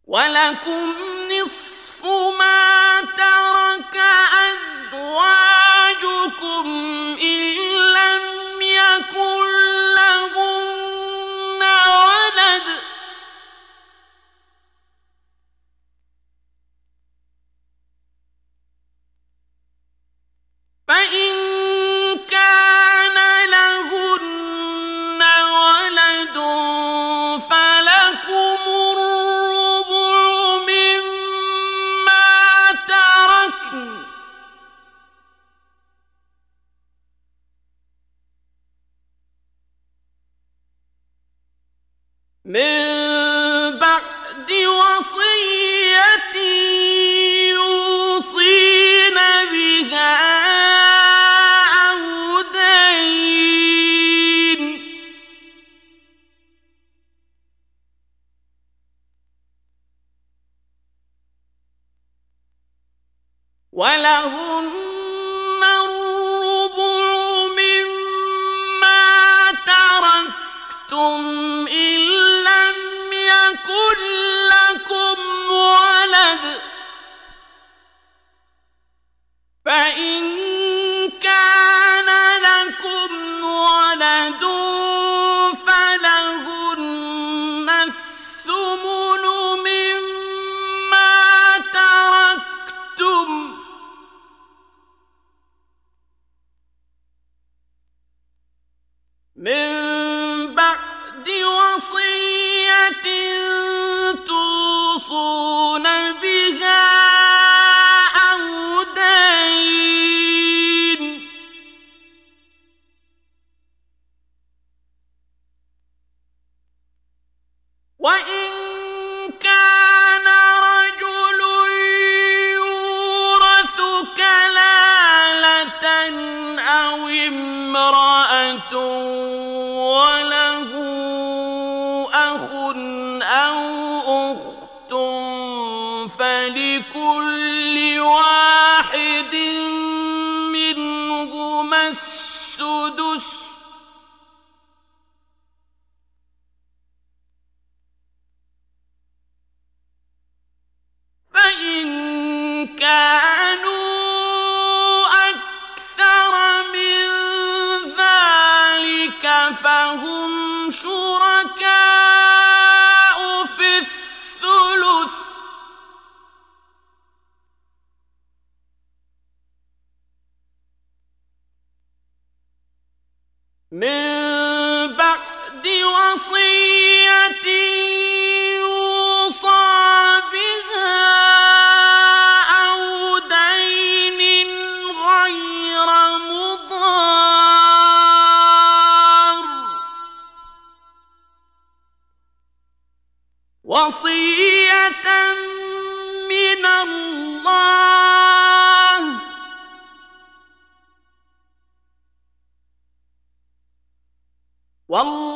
ولكم نصف ما ترك أزواجكم إن لم يكن لهن ولد فإن كان لهن ولد فلكم الربع مما تركن من بعد وصية يوصين بها أو دين ولهن الربع مما تركتم إن لم يكن لكم ولد فإن كان لكم ولد فلهن الثمن مما تركتم من بعد وصية توصون بها أو دين وإن كان رجل يورث كلالة أو امرأة وله أخ أو أخت فلكل واحد منهما السدس فإن كانوا أكثر من ذلك فهم شركاء في الثلث من بعد وصية يوصى بها أو دين غير مضار وصية من الله والله